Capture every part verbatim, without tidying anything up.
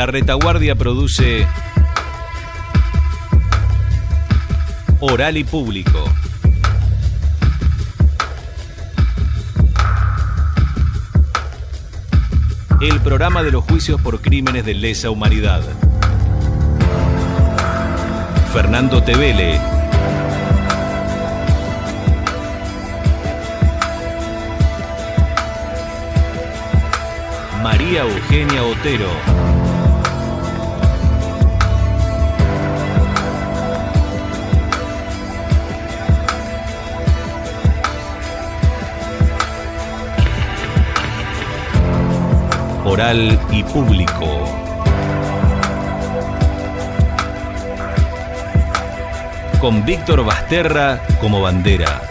La Retaguardia produce Oral y Público. El programa de los juicios por crímenes de lesa humanidad. Fernando Tevele. María Eugenia Otero. Oral y Público. Con Víctor Basterra como bandera.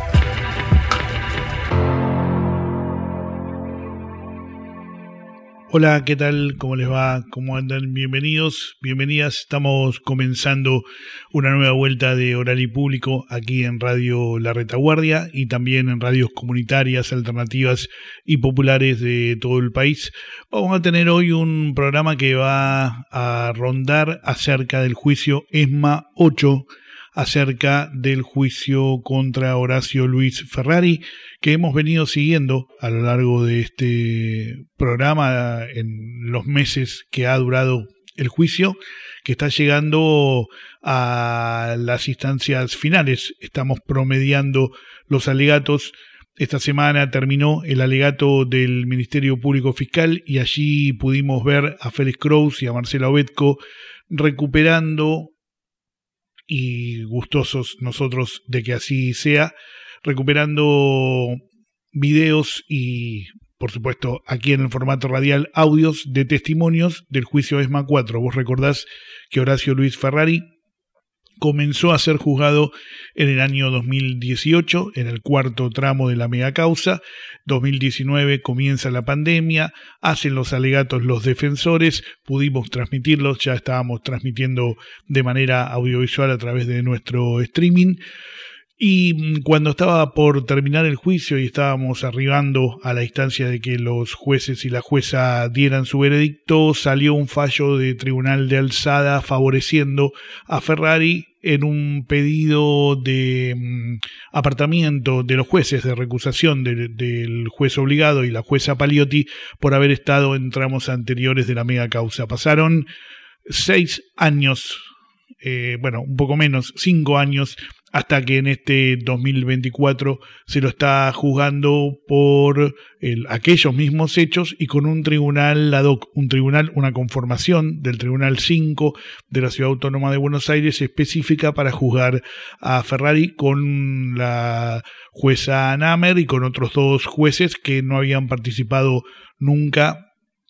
Hola, ¿qué tal? ¿Cómo les va? ¿Cómo andan? Bienvenidos, bienvenidas. Estamos comenzando una nueva vuelta de Oral y Público aquí en Radio La Retaguardia y también en radios comunitarias, alternativas y populares de todo el país. Vamos a tener hoy un programa que va a rondar acerca del juicio ESMA ocho, acerca del juicio contra Horacio Luis Ferrari, que hemos venido siguiendo a lo largo de este programa en los meses que ha durado el juicio, que está llegando a las instancias finales. Estamos promediando los alegatos. Esta semana terminó el alegato del Ministerio Público Fiscal y allí pudimos ver a Félix Kraus y a Marcela Obedco recuperando, y gustosos nosotros de que así sea, recuperando videos y, por supuesto, aquí en el formato radial, audios de testimonios del juicio ESMA cuatro. Vos recordás que Horacio Luis Ferrari comenzó a ser juzgado en el año dos mil dieciocho, en el cuarto tramo de la megacausa. dos mil diecinueve comienza la pandemia, hacen los alegatos los defensores, pudimos transmitirlos, ya estábamos transmitiendo de manera audiovisual a través de nuestro streaming. Y cuando estaba por terminar el juicio y estábamos arribando a la instancia de que los jueces y la jueza dieran su veredicto, salió un fallo de tribunal de alzada favoreciendo a Ferrari en un pedido de um, apartamiento de los jueces, de recusación de, del juez obligado y la jueza Paliotti por haber estado en tramos anteriores de la mega causa. Pasaron seis años, eh, bueno, un poco menos, cinco años, hasta que en este dos mil veinticuatro se lo está juzgando por el, aquellos mismos hechos y con un tribunal ad hoc, un tribunal, una conformación del Tribunal cinco de la Ciudad Autónoma de Buenos Aires específica para juzgar a Ferrari, con la jueza Namer y con otros dos jueces que no habían participado nunca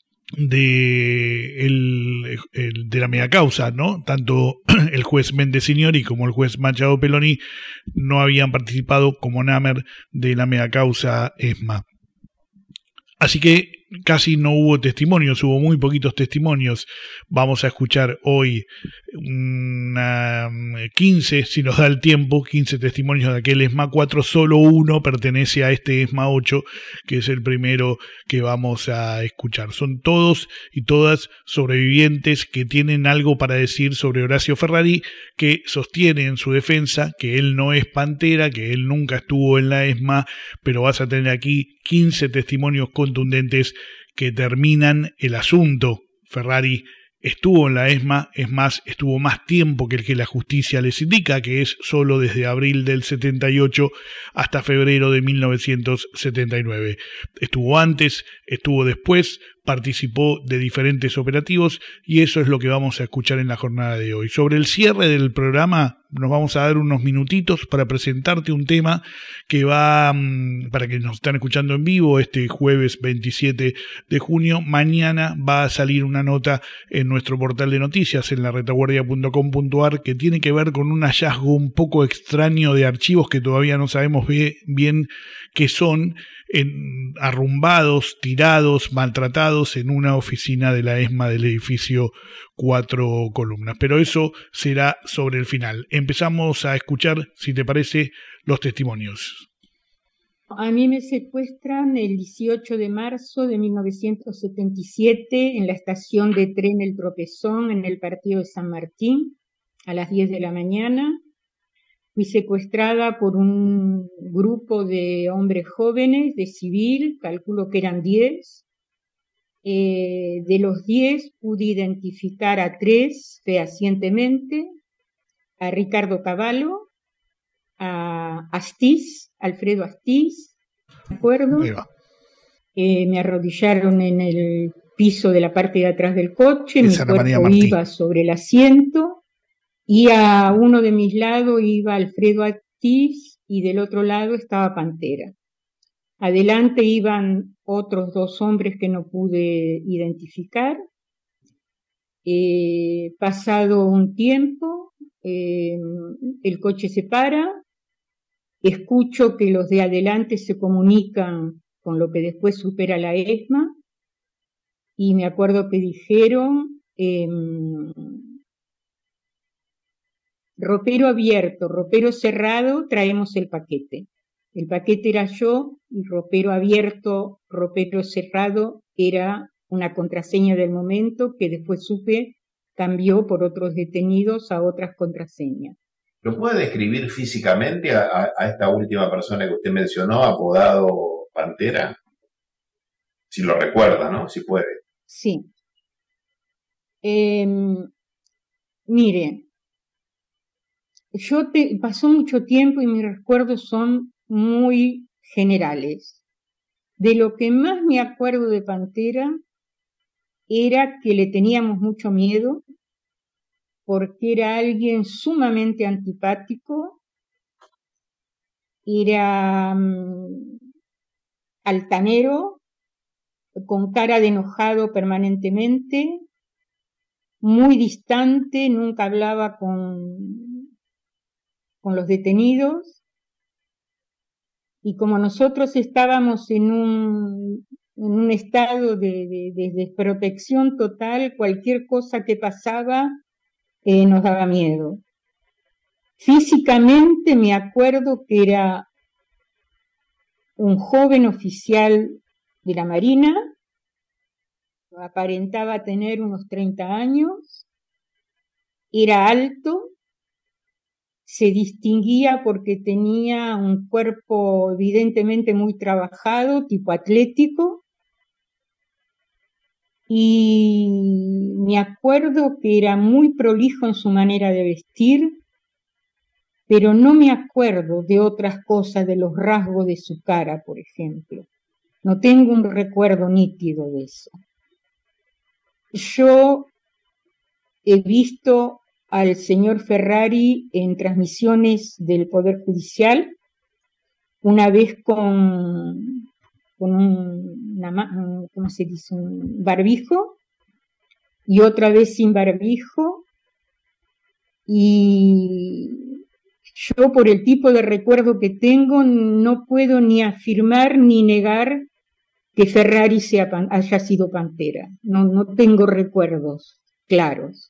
de el, el, de la megacausa, ¿no? Tanto el juez Mendesignori como el juez Machado Peloni no habían participado como Namer de la megacausa ESMA. Así que casi no hubo testimonios, hubo muy poquitos testimonios. Vamos a escuchar hoy una quince, si nos da el tiempo, quince testimonios de aquel ESMA cuatro. Solo uno pertenece a este ESMA ocho, que es el primero que vamos a escuchar. Son todos y todas sobrevivientes que tienen algo para decir sobre Horacio Ferrari, que sostiene en su defensa que él no es Pantera, que él nunca estuvo en la ESMA, pero vas a tener aquí quince testimonios contundentes que terminan el asunto. Ferrari estuvo en la ESMA, es más, estuvo más tiempo que el que la justicia les indica, que es solo desde abril del setenta y ocho hasta febrero de mil novecientos setenta y nueve. Estuvo antes, estuvo después, participó de diferentes operativos y eso es lo que vamos a escuchar en la jornada de hoy. Sobre el cierre del programa nos vamos a dar unos minutitos para presentarte un tema que va, para que nos están escuchando en vivo, este jueves veintisiete de junio. Mañana va a salir una nota en nuestro portal de noticias en la retaguardia punto com punto a r que tiene que ver con un hallazgo un poco extraño de archivos que todavía no sabemos bien qué son, en, arrumbados, tirados, maltratados en una oficina de la ESMA del edificio Cuatro Columnas. Pero eso será sobre el final. Empezamos a escuchar, si te parece, los testimonios. A mí me secuestran el dieciocho de marzo de mil novecientos setenta y siete en la estación de tren El Tropezón, en el partido de San Martín, a las diez de la mañana. Fui secuestrada por un grupo de hombres jóvenes de civil, calculo que eran diez. Eh, de los diez pude identificar a tres fehacientemente: a Ricardo Cavallo, a Astiz, Alfredo Astiz, ¿de acuerdo? Eh, me arrodillaron en el piso de la parte de atrás del coche, mi cuerpo iba sobre el asiento, y a uno de mis lados iba Alfredo Astiz y del otro lado estaba Pantera. Adelante iban otros dos hombres que no pude identificar. Eh, pasado un tiempo, eh, el coche se para. Escucho que los de adelante se comunican con lo que después supera la ESMA, y me acuerdo que dijeron eh, ropero abierto, ropero cerrado, traemos el paquete. El paquete era yo, y ropero abierto, ropero cerrado era una contraseña del momento que después supe cambió por otros detenidos a otras contraseñas. ¿Lo puede describir físicamente a, a, a esta última persona que usted mencionó, apodado Pantera? Si lo recuerda, ¿no? Si puede. Sí. Eh, mire, yo te, pasó mucho tiempo y mis recuerdos son muy generales. De lo que más me acuerdo de Pantera era que le teníamos mucho miedo, porque era alguien sumamente antipático, era um, altanero, con cara de enojado permanentemente, muy distante, nunca hablaba con, con los detenidos, y como nosotros estábamos en un, en un estado de, de, de desprotección total, cualquier cosa que pasaba Eh, nos daba miedo. Físicamente me acuerdo que era un joven oficial de la Marina, aparentaba tener unos treinta años, era alto, se distinguía porque tenía un cuerpo evidentemente muy trabajado, tipo atlético, y me acuerdo que era muy prolijo en su manera de vestir, pero no me acuerdo de otras cosas, de los rasgos de su cara, por ejemplo. No tengo un recuerdo nítido de eso. Yo he visto al señor Ferrari en transmisiones del Poder Judicial, una vez con... con un, una, ¿cómo se dice? un barbijo, y otra vez sin barbijo, y yo por el tipo de recuerdo que tengo no puedo ni afirmar ni negar que Ferrari sea, haya sido Pantera, no, no tengo recuerdos claros.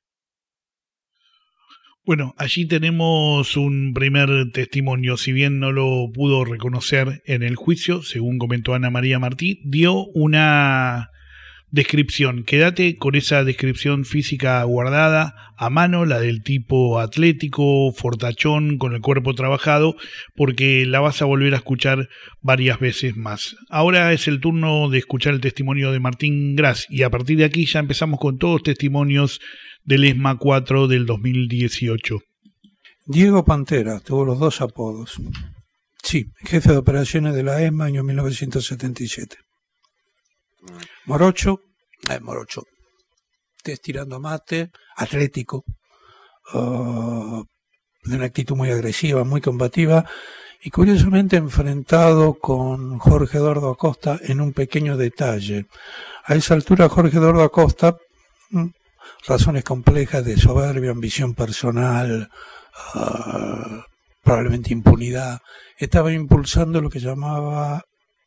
Bueno, allí tenemos un primer testimonio, si bien no lo pudo reconocer en el juicio, según comentó Ana María Martí, dio una descripción. Quédate con esa descripción física guardada a mano, la del tipo atlético, fortachón, con el cuerpo trabajado, porque la vas a volver a escuchar varias veces más. Ahora es el turno de escuchar el testimonio de Martín Gras, y a partir de aquí ya empezamos con todos los testimonios del ESMA cuatro del dos mil dieciocho. Diego Pantera tuvo los dos apodos. Sí, jefe de operaciones de la ESMA, año mil novecientos setenta y siete. Morocho, eh, morocho, tirando mate, atlético, uh, de una actitud muy agresiva, muy combativa, y curiosamente enfrentado con Jorge Eduardo Acosta en un pequeño detalle. A esa altura Jorge Eduardo Acosta, razones complejas de soberbia, ambición personal, uh, probablemente impunidad, estaba impulsando lo que llamaba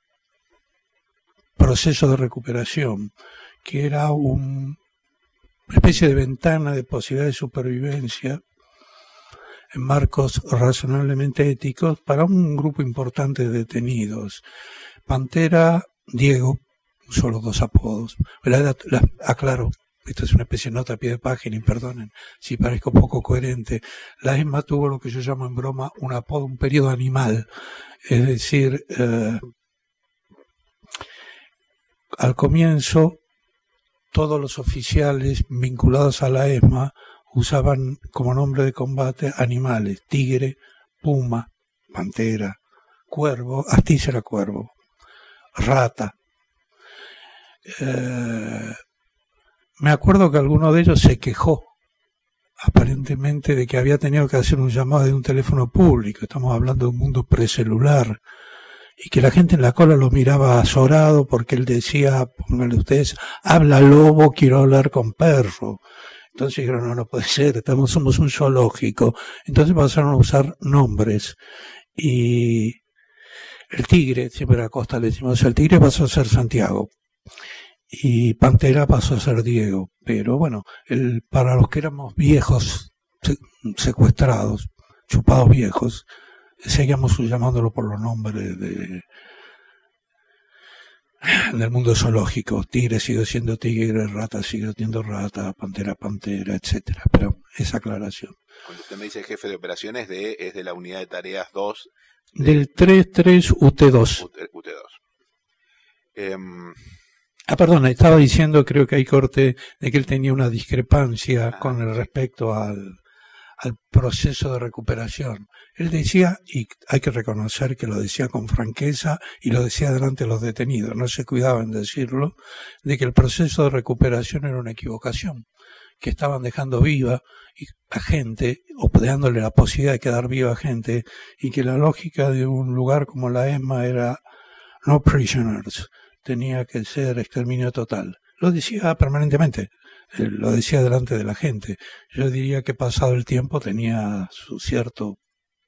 proceso de recuperación, que era un, una especie de ventana de posibilidad de supervivencia en marcos razonablemente éticos para un grupo importante de detenidos. Pantera, Diego, solo dos apodos. La, la, aclaro, esta es una especie de nota a pie de página y perdonen si parezco poco coherente. La ESMA tuvo lo que yo llamo en broma un apodo, un periodo animal. Es decir, eh, al comienzo todos los oficiales vinculados a la ESMA usaban como nombre de combate animales: tigre, puma, pantera, cuervo, Astiz era cuervo, rata. Eh, me acuerdo que alguno de ellos se quejó aparentemente de que había tenido que hacer un llamado de un teléfono público, estamos hablando de un mundo precelular, y que la gente en la cola lo miraba azorado porque él decía, pónganle ustedes, habla lobo, quiero hablar con perro. Entonces dijeron, no, no puede ser, estamos, somos un zoológico. Entonces pasaron a usar nombres. Y el tigre, siempre a Costa le decimos, el tigre pasó a ser Santiago. Y Pantera pasó a ser Diego. Pero bueno, el, para los que éramos viejos, secuestrados, chupados viejos, seguíamos llamándolo por los nombres de, del mundo zoológico. Tigre sigue siendo tigre, rata sigue siendo rata, pantera, pantera, etcétera. Pero esa aclaración. Cuando usted me dice jefe de operaciones, de, es de la unidad de tareas dos. De... Del tres tres U T dos. U T dos. Eh... Ah, perdón, estaba diciendo, creo que hay corte, de que él tenía una discrepancia ah, con el respecto al, al proceso de recuperación. Él decía, y hay que reconocer que lo decía con franqueza y lo decía delante de los detenidos, no se cuidaba en decirlo, de que el proceso de recuperación era una equivocación, que estaban dejando viva a gente, o dándole la posibilidad de quedar viva a gente, y que la lógica de un lugar como la ESMA era no prisoners, tenía que ser exterminio total. Lo decía permanentemente, lo decía delante de la gente. Yo diría que pasado el tiempo tenía su cierto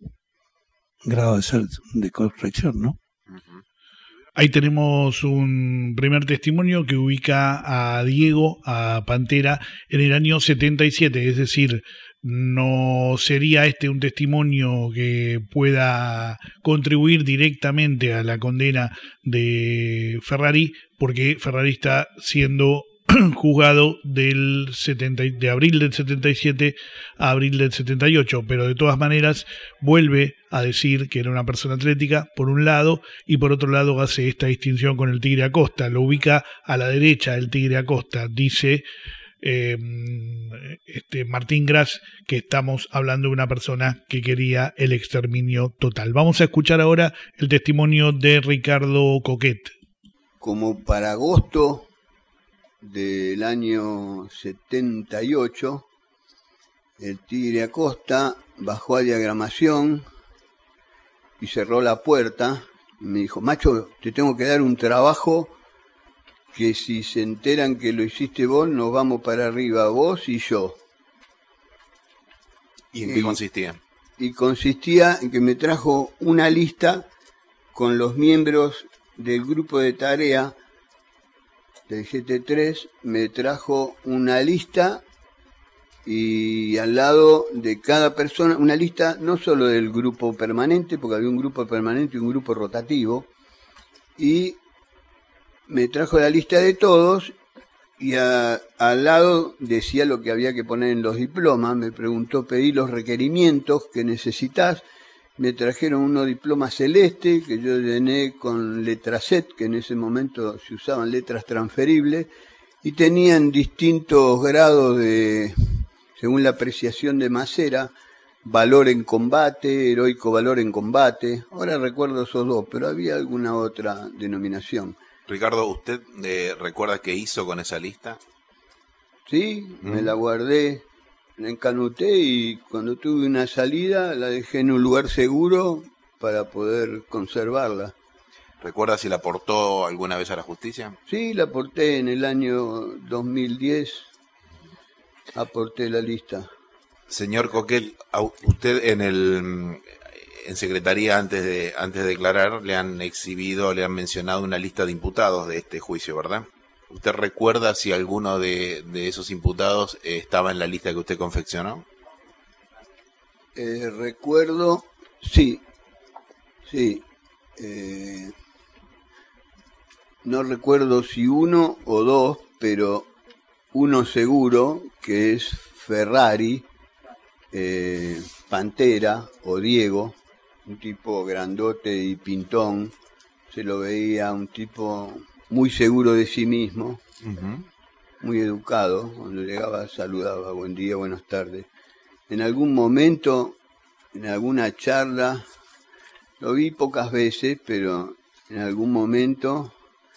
grado de ser de corrección, ¿no? Ahí tenemos un primer testimonio que ubica a Diego, a Pantera, en el año setenta y siete, es decir, no sería este un testimonio que pueda contribuir directamente a la condena de Ferrari, porque Ferrari está siendo juzgado del setenta, de abril del setenta y siete a abril del setenta y ocho, pero de todas maneras vuelve a decir que era una persona atlética, por un lado, y por otro lado hace esta distinción con el Tigre Acosta, lo ubica a la derecha del Tigre Acosta, dice eh, este Martín Gras que estamos hablando de una persona que quería el exterminio total. Vamos a escuchar ahora el testimonio de Ricardo Coquet. Como para agosto del año setenta y ocho, el Tigre Acosta bajó a diagramación y cerró la puerta y me dijo, macho, te tengo que dar un trabajo que si se enteran que lo hiciste vos, nos vamos para arriba, vos y yo. ¿Y en qué consistía? Y consistía en que me trajo una lista con los miembros del grupo de tarea del G T tres, me trajo una lista y al lado de cada persona, una lista no solo del grupo permanente, porque había un grupo permanente y un grupo rotativo, y me trajo la lista de todos y a, al lado decía lo que había que poner en los diplomas, me preguntó, pedí los requerimientos que necesitas, me trajeron unos diplomas celeste que yo llené con letra set, que en ese momento se usaban letras transferibles, y tenían distintos grados de, según la apreciación de Macera, valor en combate, heroico valor en combate. Ahora recuerdo esos dos, pero había alguna otra denominación. Ricardo, ¿usted eh, recuerda qué hizo con esa lista? Sí, mm. me la guardé, la encanuté y cuando tuve una salida la dejé en un lugar seguro para poder conservarla. ¿Recuerda si la aportó alguna vez a la justicia? Sí, la aporté en el año dos mil diez, aporté la lista. Señor Coquet, usted en el en secretaría antes de antes de declarar le han exhibido, le han mencionado una lista de imputados de este juicio, ¿verdad? ¿Usted recuerda si alguno de, de esos imputados eh, estaba en la lista que usted confeccionó? Eh, recuerdo, sí, sí. Eh, no recuerdo si uno o dos, pero uno seguro, que es Ferrari, eh, Pantera o Diego, un tipo grandote y pintón. Se lo veía un tipo muy seguro de sí mismo, uh-huh. muy educado. Cuando llegaba saludaba, buen día, buenas tardes. En algún momento, en alguna charla, lo vi pocas veces, pero en algún momento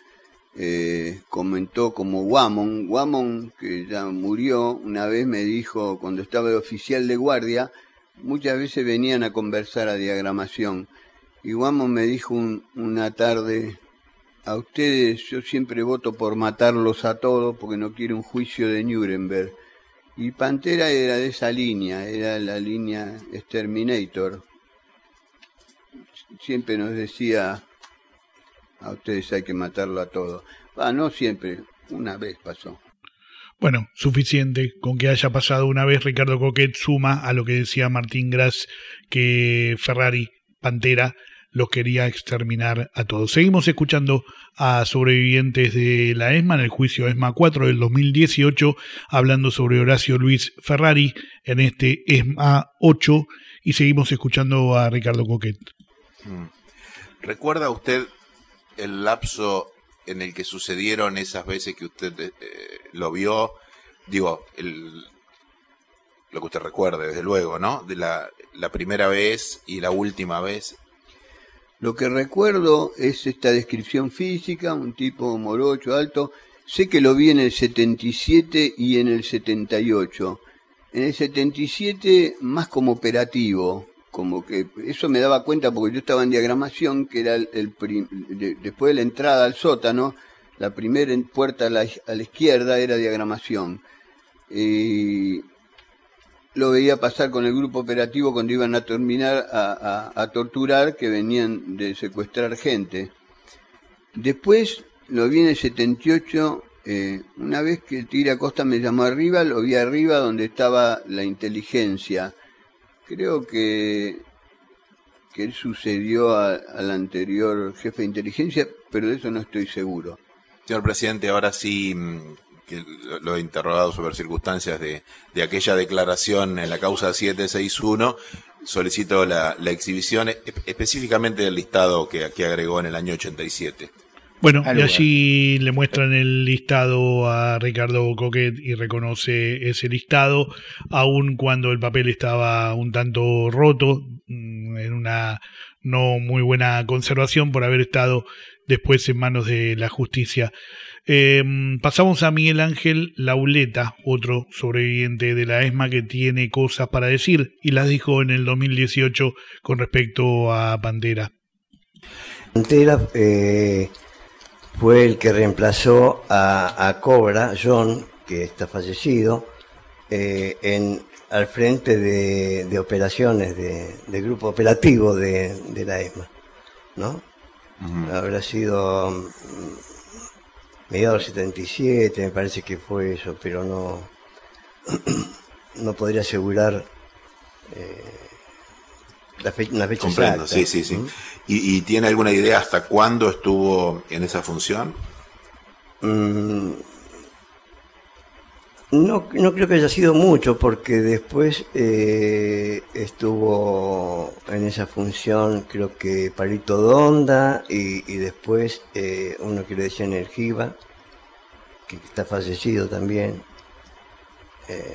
eh, comentó como Guamón. Guamón, que ya murió, una vez me dijo, cuando estaba de oficial de guardia, muchas veces venían a conversar a diagramación. Y Guamón me dijo un, una tarde, a ustedes yo siempre voto por matarlos a todos porque no quiero un juicio de Nuremberg. Y Pantera era de esa línea, era la línea Exterminator. Siempre nos decía, a ustedes hay que matarlo a todos. Ah, no siempre, una vez pasó. Bueno, suficiente con que haya pasado una vez. Ricardo Coquet suma a lo que decía Martín Gras, que Ferrari, Pantera, los quería exterminar a todos. Seguimos escuchando a sobrevivientes de la ESMA en el juicio ESMA cuatro del dos mil dieciocho, hablando sobre Horacio Luis Ferrari en este ESMA ocho, y seguimos escuchando a Ricardo Coquet. ¿Recuerda usted el lapso en el que sucedieron esas veces que usted eh, lo vio? Digo, el, lo que usted recuerde, desde luego, ¿no? De la, la primera vez y la última vez. Lo que recuerdo es esta descripción física, un tipo morocho, alto. Sé que lo vi en el setenta y siete y en el setenta y ocho. En el setenta y siete más como operativo, como que eso me daba cuenta porque yo estaba en diagramación, que era el, el prim, de, después de la entrada al sótano, la primera puerta a la, a la izquierda era diagramación. Y lo veía pasar con el grupo operativo cuando iban a terminar a, a, a torturar, que venían de secuestrar gente. Después lo vi en el setenta y ocho, eh, una vez que el Tigre Acosta me llamó arriba, lo vi arriba donde estaba la inteligencia. Creo que, que él sucedió a, al anterior jefe de inteligencia, pero de eso no estoy seguro. Señor presidente, ahora sí que lo he interrogado sobre circunstancias de, de aquella declaración en la causa siete seis uno, solicito la, la exhibición específicamente del listado que, que agregó en el año ochenta y siete. Bueno, y allí le muestran el listado a Ricardo Coquet y reconoce ese listado, aun cuando el papel estaba un tanto roto, en una no muy buena conservación por haber estado después en manos de la justicia. Eh, pasamos a Miguel Ángel Lauleta, otro sobreviviente de la ESMA que tiene cosas para decir y las dijo en el dos mil dieciocho con respecto a Pantera. Pantera eh, fue el que reemplazó a, a Cobra, John, que está fallecido, eh, en, al frente de, de operaciones de, del grupo operativo de, de la ESMA, ¿no? Uh-huh. Habrá sido mediados del setenta y siete, me parece que fue eso, pero no, no podría asegurar eh, la fe, una fecha Comprendo, exacta. Sí, sí, sí. ¿Mm? ¿Y, ¿Y tiene alguna idea hasta cuándo estuvo en esa función? Mm, no, no creo que haya sido mucho, porque después eh, estuvo en esa función, creo que Palito Donda, y, y después eh, uno que le decía Energiva, que está fallecido también. Eh,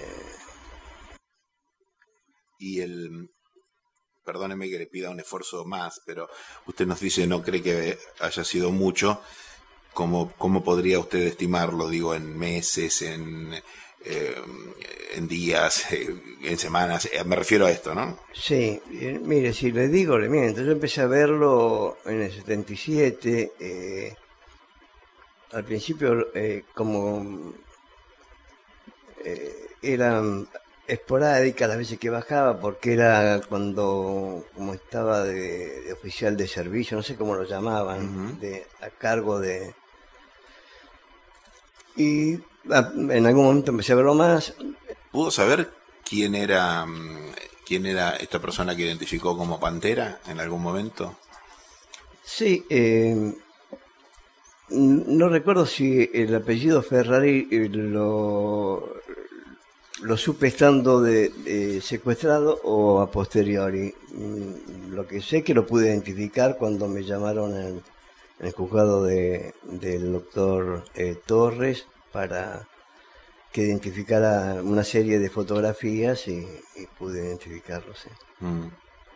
y el... Perdóneme que le pida un esfuerzo más, pero usted nos dice no cree que haya sido mucho. ¿Cómo, cómo podría usted estimarlo? Digo, en meses, en, eh, en días, eh, en semanas. Eh, me refiero a esto, ¿no? Sí, mire, si le digo, le miento. Yo empecé a verlo en el setenta y siete. Eh, al principio, eh, como eh, eran esporádica las veces que bajaba, porque era cuando, como estaba de, de oficial de servicio, no sé cómo lo llamaban, uh-huh. de, a cargo de... Y a, en algún momento empecé a verlo más. ¿Pudo saber quién era, quién era esta persona que identificó como Pantera en algún momento? Sí, eh, no recuerdo si el apellido Ferrari lo, lo supe estando de, de secuestrado o a posteriori. Lo que sé que lo pude identificar cuando me llamaron en, en el juzgado de, del doctor eh, Torres para que identificara una serie de fotografías y, y pude identificarlo, sí. Mm.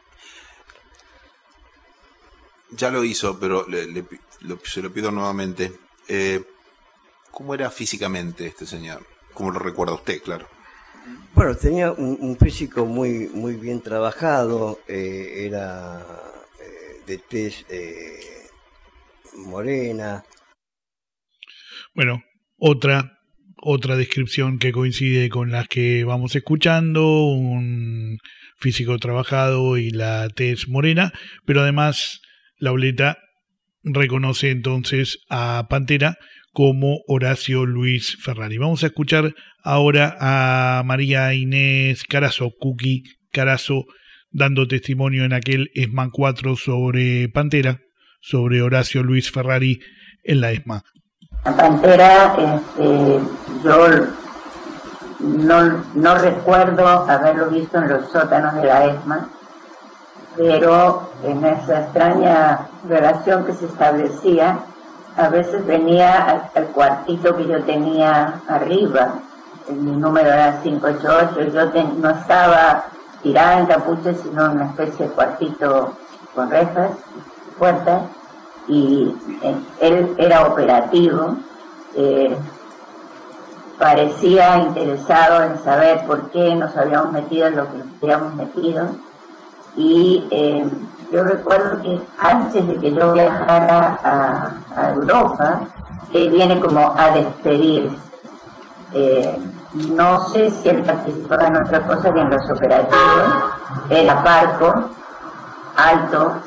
Ya lo hizo, pero le, le, lo, se lo pido nuevamente. Eh, ¿Cómo era físicamente este señor? ¿Cómo lo recuerda usted, claro? Bueno, tenía un, un físico muy muy bien trabajado, eh, era eh, de tez eh, morena. Bueno, otra... Otra descripción que coincide con las que vamos escuchando, un físico trabajado y la tez morena, pero además Lauleta reconoce entonces a Pantera como Horacio Luis Ferrari. Vamos a escuchar ahora a María Inés Carazo, Cookie Carazo, dando testimonio en aquel ESMA cuatro sobre Pantera, sobre Horacio Luis Ferrari en la ESMA. La Pantera, este, yo no, no recuerdo haberlo visto en los sótanos de la ESMA, pero en esa extraña relación que se establecía, a veces venía al, al cuartito que yo tenía arriba, mi número era cinco ocho ocho, yo ten, no estaba tirada en capucha, sino en una especie de cuartito con rejas, puertas, y eh, él era operativo, eh, parecía interesado en saber por qué nos habíamos metido en lo que nos habíamos metido, y eh, yo recuerdo que antes de que yo viajara a, a Europa, él viene como a despedirse. Eh, no sé si él participaba en otra cosa que en los operativos. Era parco, alto,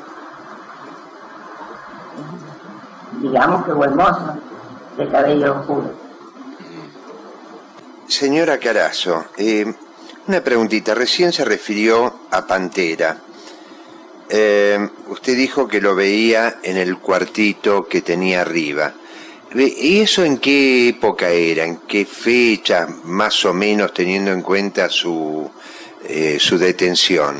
digamos que buen mozo, de cabello oscuro. Señora Carazo, eh, una preguntita. Recién se refirió a Pantera. Eh, usted dijo que lo veía en el cuartito que tenía arriba. ¿Y eso en qué época era? ¿En qué fecha, más o menos, teniendo en cuenta su, eh, su detención?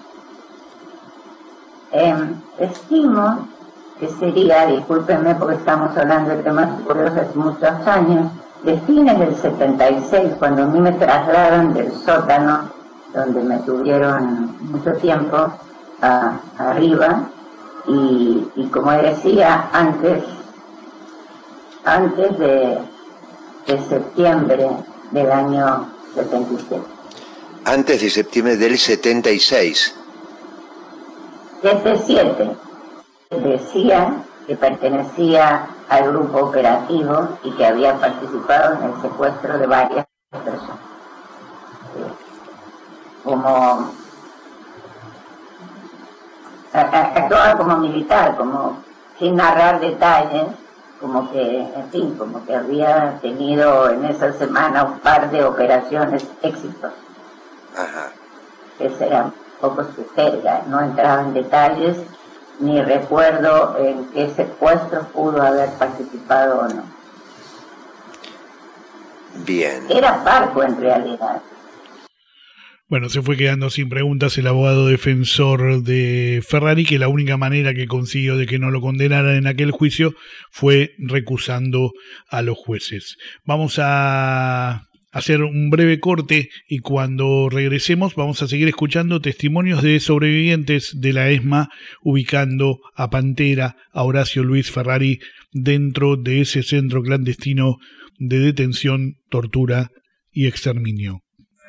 Eh, estimo que sería, discúlpenme porque estamos hablando de temas curiosos hace muchos años, de fines del setenta y seis, cuando a mí me trasladan del sótano, donde me tuvieron mucho tiempo, a, arriba, y, y como decía, antes, antes de, de septiembre del año setenta y siete. Antes de septiembre del setenta y seis. setenta y siete. Decía que pertenecía al grupo operativo y que había participado en el secuestro de varias personas. Como actuaba como militar, como sin narrar detalles, como que, en fin, como que había tenido en esa semana un par de operaciones exitosas. Ajá. Esa era poco su jerga, no entraba en detalles, ni recuerdo en qué secuestro pudo haber participado o no. Bien. Era parco en realidad. Bueno, se fue quedando sin preguntas el abogado defensor de Ferrari, que la única manera que consiguió de que no lo condenaran en aquel juicio fue recusando a los jueces. Vamos a hacer un breve corte y cuando regresemos vamos a seguir escuchando testimonios de sobrevivientes de la ESMA, ubicando a Pantera, a Horacio Luis Ferrari, dentro de ese centro clandestino de detención, tortura y exterminio.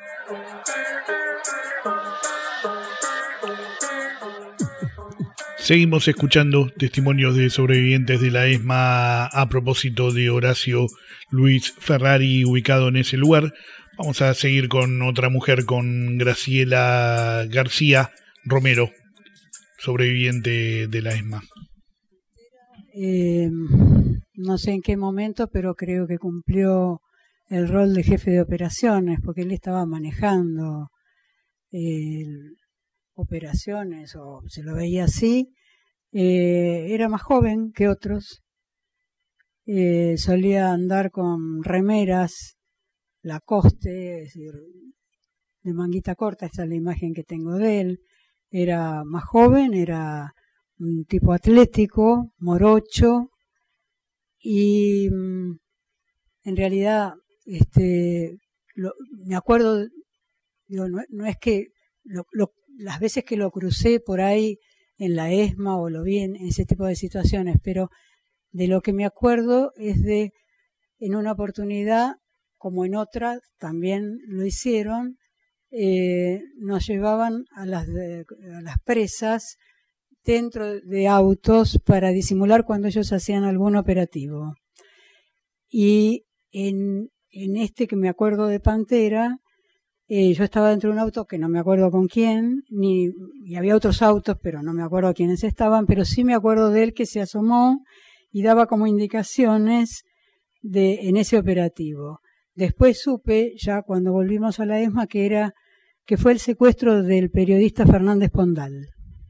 Seguimos escuchando testimonios de sobrevivientes de la ESMA a propósito de Horacio Luis Ferrari, ubicado en ese lugar. Vamos a seguir con otra mujer, con Graciela García Romero, sobreviviente de la ESMA. Eh, no sé en qué momento, pero creo que cumplió el rol de jefe de operaciones, porque él estaba manejando eh, operaciones, o se lo veía así, eh, era más joven que otros. Eh, solía andar con remeras Lacoste, es decir, de manguita corta. Esta es la imagen que tengo de él. Era más joven, era un tipo atlético, morocho, y mm, en realidad este, lo, me acuerdo, digo, no, no es que lo, lo, las veces que lo crucé por ahí en la ESMA o lo vi en ese tipo de situaciones, pero de lo que me acuerdo es de, en una oportunidad, como en otra, también lo hicieron, eh, nos llevaban a las, de, a las presas dentro de autos para disimular cuando ellos hacían algún operativo. Y en, en este que me acuerdo de Pantera, eh, yo estaba dentro de un auto que no me acuerdo con quién, ni y había otros autos, pero no me acuerdo quiénes estaban, pero sí me acuerdo de él que se asomó y daba como indicaciones de en ese operativo. Después supe, ya cuando volvimos a la ESMA, que era que fue el secuestro del periodista Fernández Pondal.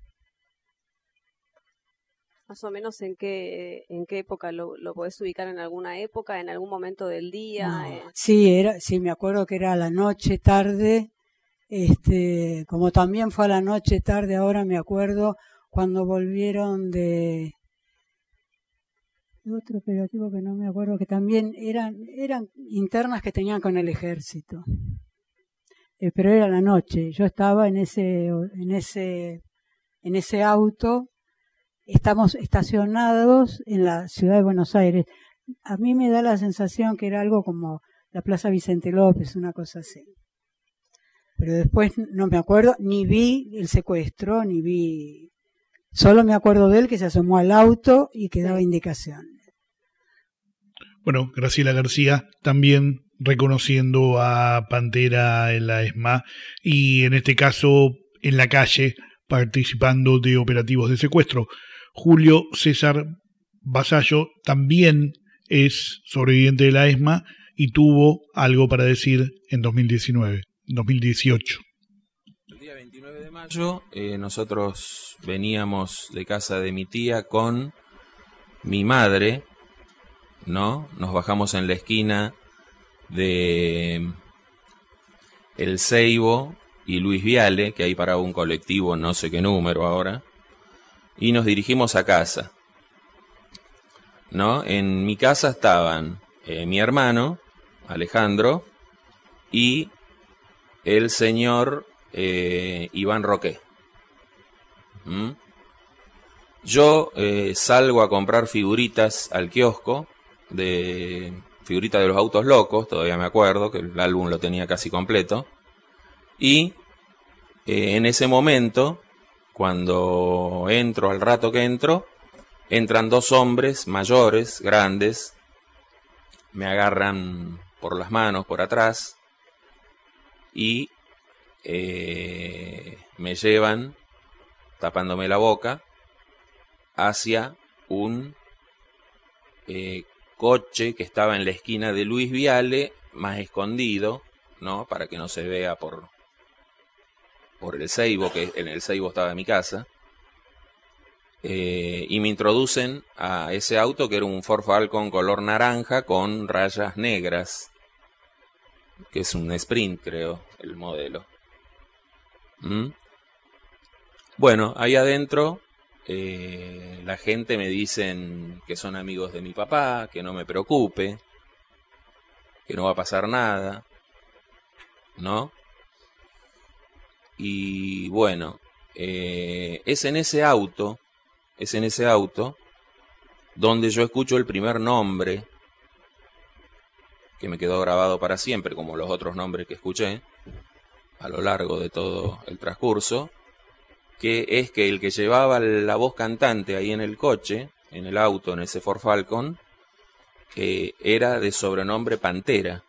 Más o menos en qué en qué época lo, lo podés ubicar, en alguna época, en algún momento del día. No. Eh. Sí, era, sí, me acuerdo que era a la noche, tarde, este, como también fue a la noche, tarde, ahora me acuerdo cuando volvieron de otro operativo que no me acuerdo, que también eran eran internas que tenían con el ejército, eh, pero era la noche. Yo estaba en ese en ese en ese auto. Estamos estacionados en la ciudad de Buenos Aires. A mí me da la sensación que era algo como la Plaza Vicente López, una cosa así. Pero después no me acuerdo, ni vi el secuestro, ni vi... Solo me acuerdo de él que se asomó al auto y que daba indicaciones. Bueno, Graciela García también reconociendo a Pantera en la ESMA y en este caso en la calle participando de operativos de secuestro. Julio César Vasallo también es sobreviviente de la ESMA y tuvo algo para decir en dos mil diecinueve, dos mil dieciocho. El día veintinueve de mayo eh, nosotros veníamos de casa de mi tía con mi madre, ¿no? Nos bajamos en la esquina de El Ceibo y Luis Viale, que ahí paraba un colectivo, no sé qué número ahora, y nos dirigimos a casa, ¿no? En mi casa estaban eh, mi hermano, Alejandro, y el señor eh, Iván Roque. ¿Mm? Yo eh, salgo a comprar figuritas al kiosco, de figuritas de los autos locos, todavía me acuerdo, que el álbum lo tenía casi completo, y eh, en ese momento, cuando entro, al rato que entro, entran dos hombres mayores, grandes, me agarran por las manos, por atrás, y eh, me llevan, tapándome la boca, hacia un eh, coche que estaba en la esquina de Luis Viale, más escondido, ¿no? Para que no se vea por... por el Ceibo, que en el Ceibo estaba mi casa, eh, y me introducen a ese auto que era un Ford Falcon color naranja con rayas negras, que es un Sprint, creo, el modelo. ¿Mm? Bueno, ahí adentro eh, la gente me dicen que son amigos de mi papá, que no me preocupe, que no va a pasar nada, ¿no? Y bueno, eh, es en ese auto, es en ese auto donde yo escucho el primer nombre que me quedó grabado para siempre, como los otros nombres que escuché a lo largo de todo el transcurso, que es que el que llevaba la voz cantante ahí en el coche, en el auto, en ese Ford Falcon, eh, era de sobrenombre Pantera.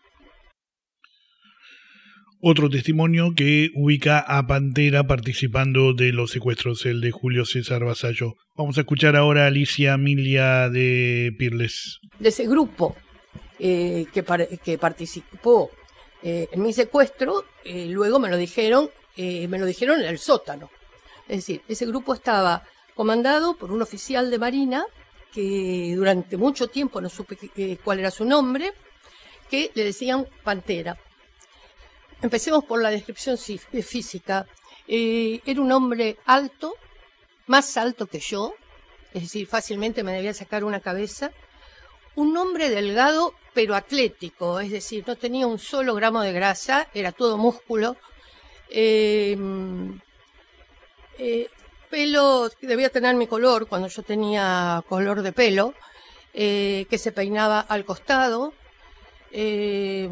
Otro testimonio que ubica a Pantera participando de los secuestros, el de Julio César Vasallo. Vamos a escuchar ahora a Alicia Emilia de Pirles. De ese grupo eh, que, par que participó eh, en mi secuestro, eh, luego me lo dijeron eh, me lo dijeron en el sótano. Es decir, ese grupo estaba comandado por un oficial de Marina que durante mucho tiempo no supe que, cuál era su nombre, que le decían Pantera. Empecemos por la descripción física. Eh, era un hombre alto, más alto que yo, es decir, fácilmente me debía sacar una cabeza. Un hombre delgado, pero atlético, es decir, no tenía un solo gramo de grasa, era todo músculo. Eh, eh, pelo, debía tener mi color cuando yo tenía color de pelo, eh, que se peinaba al costado. Eh,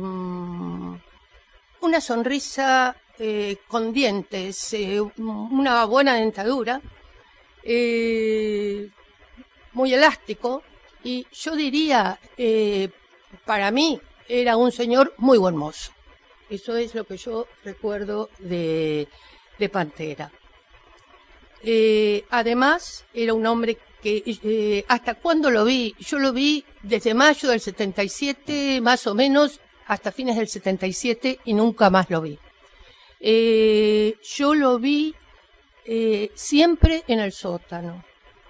una sonrisa eh, con dientes, eh, una buena dentadura, eh, muy elástico, y yo diría, eh, para mí era un señor muy buen mozo. Eso es lo que yo recuerdo de, de Pantera. Eh, además, era un hombre que, eh, ¿hasta cuándo lo vi? Yo lo vi desde mayo del setenta y siete, más o menos, hasta fines del setenta y siete, y nunca más lo vi. Eh, yo lo vi eh, siempre en el sótano.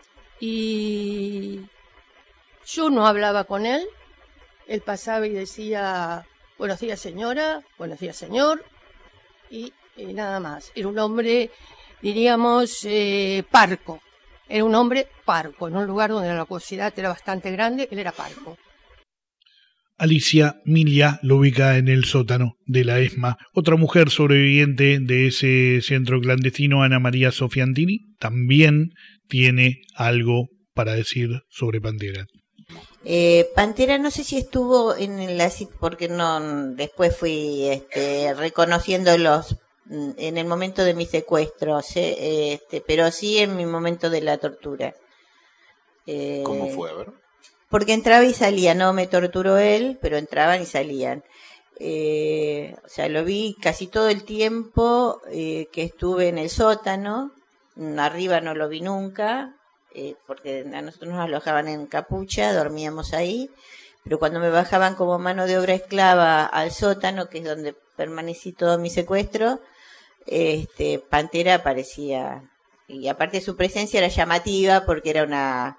Y yo no hablaba con él. Él pasaba y decía, buenos días señora, buenos días señor, y eh, nada más. Era un hombre, diríamos, eh, parco. Era un hombre parco, en un lugar donde la locuacidad era bastante grande, él era parco. Alicia Milia lo ubica en el sótano de la ESMA. Otra mujer sobreviviente de ese centro clandestino, Ana María Sofiantini, también tiene algo para decir sobre Pantera. Eh, Pantera no sé si estuvo en la porque no después fui este, reconociendo los en el momento de mi secuestro, ¿sí? este, pero sí en mi momento de la tortura. Eh, ¿Cómo fue? A ver. Porque entraba y salía, no me torturó él, pero entraban y salían. Eh, o sea, lo vi casi todo el tiempo eh, que estuve en el sótano. Arriba no lo vi nunca, eh, porque a nosotros nos alojaban en Capucha, dormíamos ahí. Pero cuando me bajaban como mano de obra esclava al sótano, que es donde permanecí todo mi secuestro, este, Pantera aparecía. Y aparte su presencia era llamativa porque era una...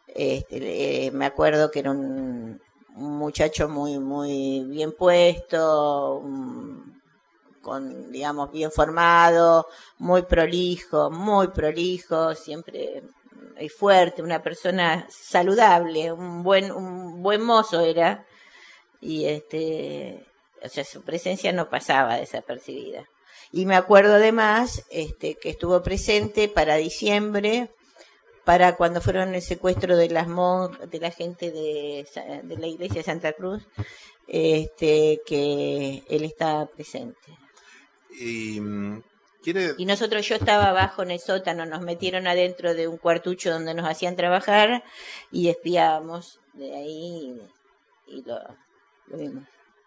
Este, eh, me acuerdo que era un, un muchacho muy muy bien puesto, un, con digamos bien formado, muy prolijo, muy prolijo, siempre y fuerte, una persona saludable, un buen un buen mozo era, y este, o sea, su presencia no pasaba desapercibida. Y me acuerdo además este que estuvo presente para diciembre, para cuando fueron el secuestro de las mon de la gente de, de la iglesia de Santa Cruz, este que él estaba presente. Y, ¿quiere... y nosotros, yo estaba abajo en el sótano, nos metieron adentro de un cuartucho donde nos hacían trabajar y espiábamos de ahí y lo, lo vimos.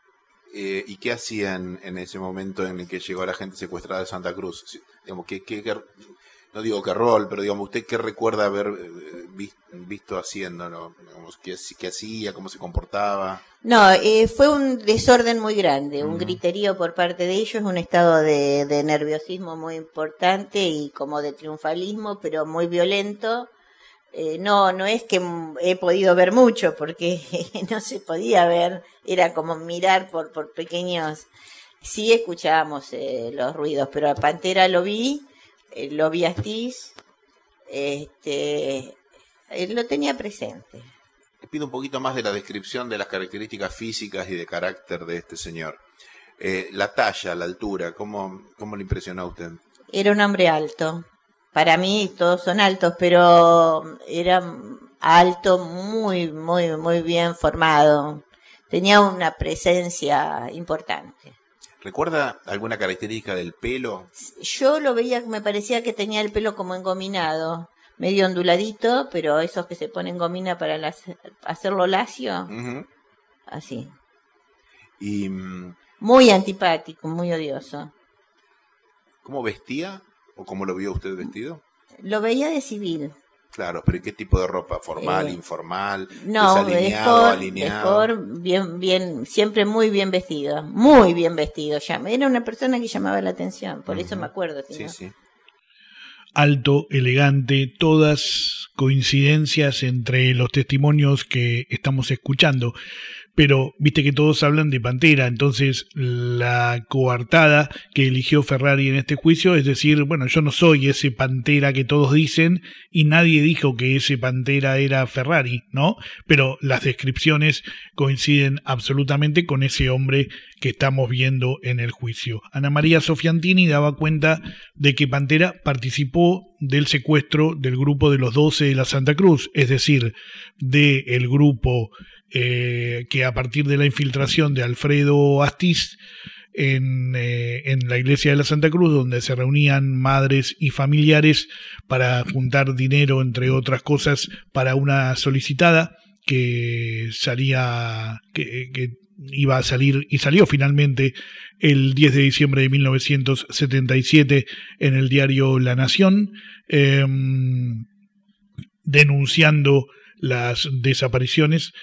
Eh, ¿Y qué hacían en ese momento en el que llegó la gente secuestrada de Santa Cruz? Digamos, ¿qué, qué, qué... No digo qué rol, pero digamos, ¿usted qué recuerda haber visto, visto haciendo? ¿No? Digamos, ¿qué, ¿Qué hacía? ¿Cómo se comportaba? No, eh, fue un desorden muy grande, un uh-huh. griterío por parte de ellos, un estado de, de nerviosismo muy importante y como de triunfalismo, pero muy violento. Eh, no, no es que he podido ver mucho, porque no se podía ver, era como mirar por, por pequeños... Sí escuchábamos eh, los ruidos, pero a Pantera lo vi... lo vi a Astiz, este, lo tenía presente. Le pido un poquito más de la descripción de las características físicas y de carácter de este señor. Eh, la talla, la altura, ¿cómo, cómo le impresionó a usted? Era un hombre alto. Para mí todos son altos, pero era alto, muy, muy, muy bien formado. Tenía una presencia importante. ¿Recuerda alguna característica del pelo? Yo lo veía, me parecía que tenía el pelo como engominado, medio onduladito, pero esos que se ponen gomina para las, hacerlo lacio, uh-huh. así. Y muy antipático, muy odioso. ¿Cómo vestía o cómo lo vio usted vestido? Lo veía de civil, Claro, pero ¿y qué tipo de ropa? ¿Formal, Eh, informal, No, desalineado, sport, alineado? sport, bien, bien, siempre muy bien vestido, muy bien vestido. Llama- Era una persona que llamaba la atención, por eso me acuerdo. si Sí, no. sí. Alto, elegante, todas coincidencias entre los testimonios que estamos escuchando. Pero viste que todos hablan de Pantera, entonces la coartada que eligió Ferrari en este juicio es decir, bueno, yo no soy ese Pantera que todos dicen y nadie dijo que ese Pantera era Ferrari, ¿no? Pero las descripciones coinciden absolutamente con ese hombre que estamos viendo en el juicio. Ana María Sofiantini daba cuenta de que Pantera participó del secuestro del grupo de los doce de la Santa Cruz, es decir, del grupo Eh, que a partir de la infiltración de Alfredo Astiz en, eh, en la iglesia de la Santa Cruz, donde se reunían madres y familiares para juntar dinero, entre otras cosas, para una solicitada que salía, que, que iba a salir y salió finalmente el diez de diciembre de mil novecientos setenta y siete en el diario La Nación, eh, denunciando las desapariciones.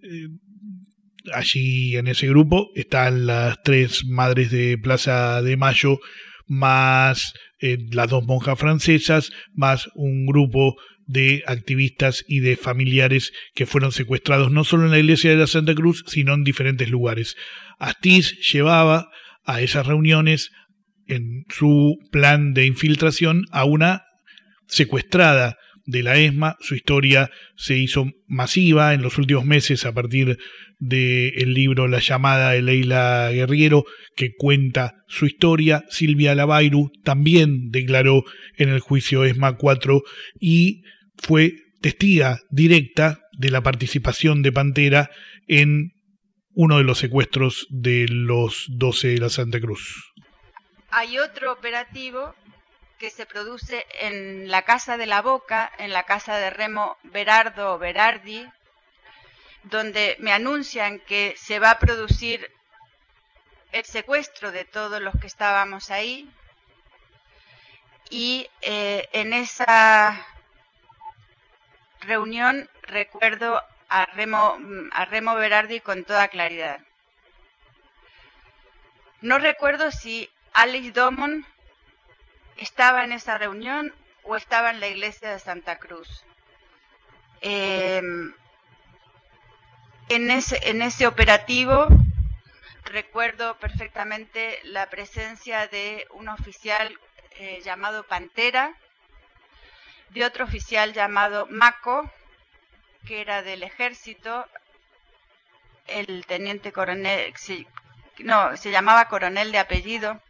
Allí en ese grupo están las tres madres de Plaza de Mayo, más eh, las dos monjas francesas, más un grupo de activistas y de familiares que fueron secuestrados no solo en la iglesia de la Santa Cruz, sino en diferentes lugares. Astiz llevaba a esas reuniones en su plan de infiltración a una secuestrada de la ESMA. Su historia se hizo masiva en los últimos meses a partir del libro La llamada de Leila Guerriero, que cuenta su historia. Silvia Lavairu también declaró en el juicio ESMA cuatro y fue testiga directa de la participación de Pantera en uno de los secuestros de los doce de la Santa Cruz. Hay otro operativo que se produce en la Casa de la Boca, en la casa de Remo Berardo Berardi, donde me anuncian que se va a producir el secuestro de todos los que estábamos ahí. Y eh, en esa reunión recuerdo a Remo, a Remo Berardi con toda claridad. No recuerdo si Alice Domon estaba en esa reunión o estaba en la iglesia de Santa Cruz. Eh, en, ese, en ese operativo recuerdo perfectamente la presencia de un oficial eh, llamado Pantera, de otro oficial llamado Maco, que era del ejército, el teniente coronel, no, se llamaba coronel de apellido.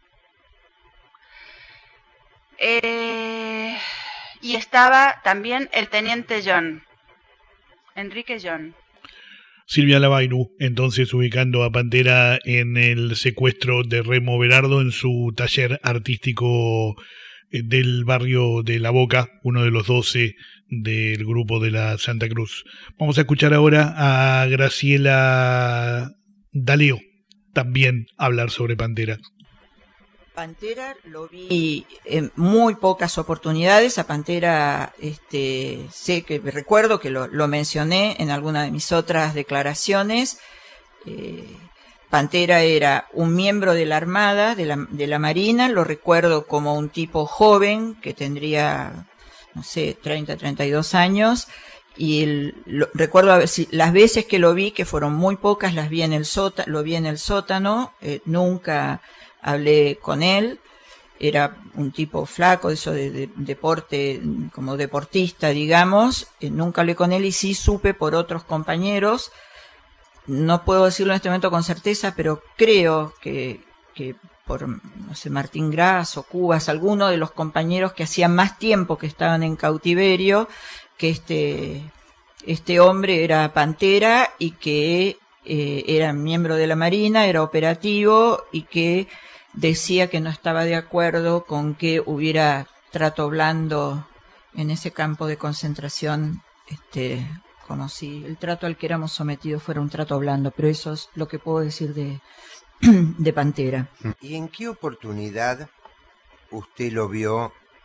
Eh, y estaba también el teniente John, Enrique John. Silvia Lavairu, entonces ubicando a Pantera en el secuestro de Remo Berardo en su taller artístico del barrio de La Boca, uno de los doce del grupo de la Santa Cruz. Vamos a escuchar ahora a Graciela Daleo también hablar sobre Pantera. Pantera lo vi en muy pocas oportunidades. A Pantera este, sé que recuerdo que lo, lo mencioné en alguna de mis otras declaraciones. Eh, Pantera era un miembro de la Armada, de la, de la Marina. Lo recuerdo como un tipo joven que tendría, no sé, treinta, treinta y dos años. Y el, lo, recuerdo a ver si, las veces que lo vi, que fueron muy pocas, las vi en el sótano, lo vi en el sótano. Eh, nunca hablé con él. Era un tipo flaco, eso de, de deporte, como deportista, digamos. Eh, nunca hablé con él y sí supe por otros compañeros. No puedo decirlo en este momento con certeza, pero creo que, que por, no sé, Martín Gras o Cubas, alguno de los compañeros que hacían más tiempo que estaban en cautiverio, que este, este hombre era Pantera y que eh, era miembro de la Marina, era operativo y que decía que no estaba de acuerdo con que hubiera trato blando en ese campo de concentración, este, como si el trato al que éramos sometidos fuera un trato blando, pero eso es lo que puedo decir de, de Pantera. ¿Y en qué oportunidad usted lo vio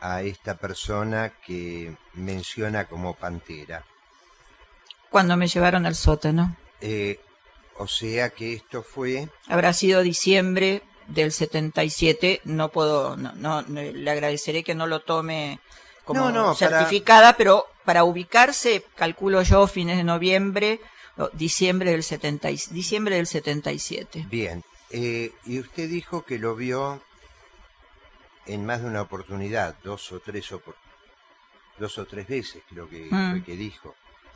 a esta persona que menciona como Pantera? Cuando me llevaron al sótano. Eh, o sea que esto fue... Habrá sido diciembre del setenta y siete, no puedo, no, no, le agradeceré que no lo tome como no, no, certificada, para... pero para ubicarse, calculo yo, fines de noviembre, o diciembre del setenta, diciembre del setenta y siete. Bien, eh, y usted dijo que lo vio en más de una oportunidad, dos o tres opor... dos o tres veces, creo que mm. fue que dijo.